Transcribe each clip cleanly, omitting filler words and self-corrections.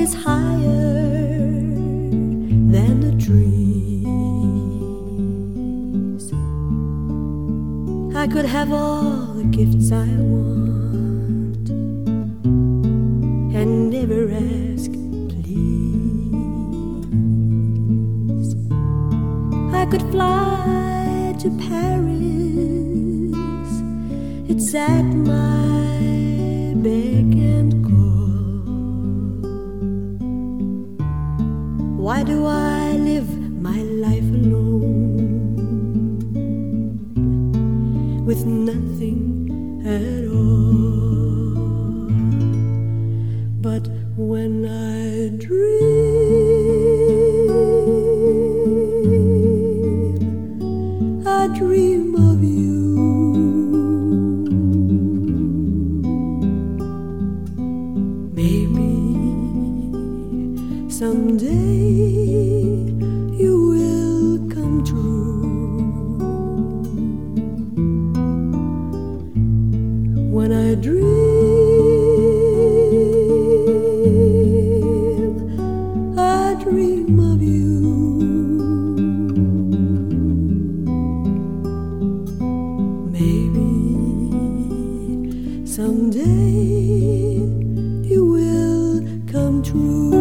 is higher than the trees. I could have all the gifts I want and never ask please. I could fly to Paris, it's at my beck and call. Why do I live my life alone with nothing at all? But when I dream of you. Maybe someday you will come true. When I dream of you. Maybe someday you will come true.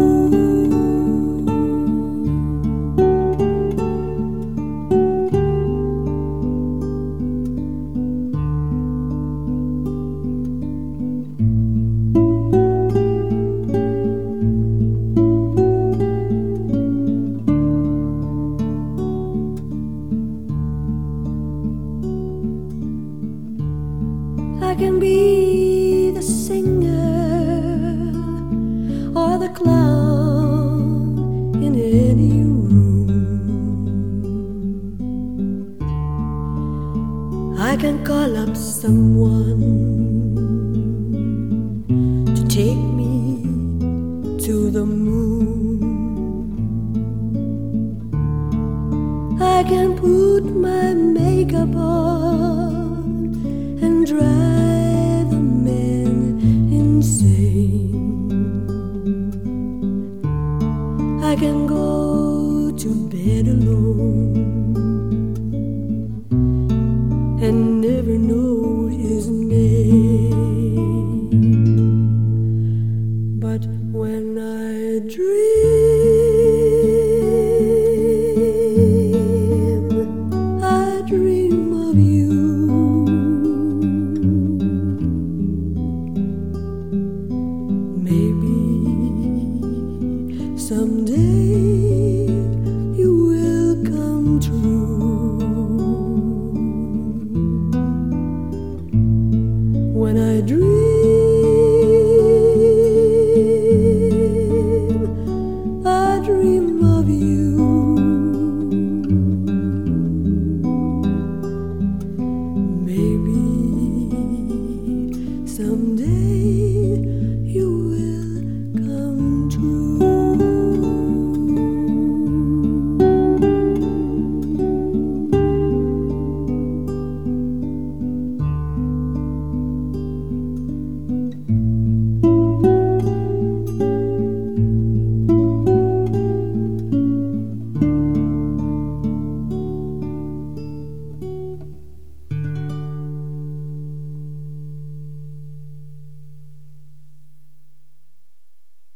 I can be the singer or the clown in any room. I can call up someone to take me to the moon. I can put my makeup on and drive the men insane. I can go to bed alone and never know his name. But when I dream of you. Maybe someday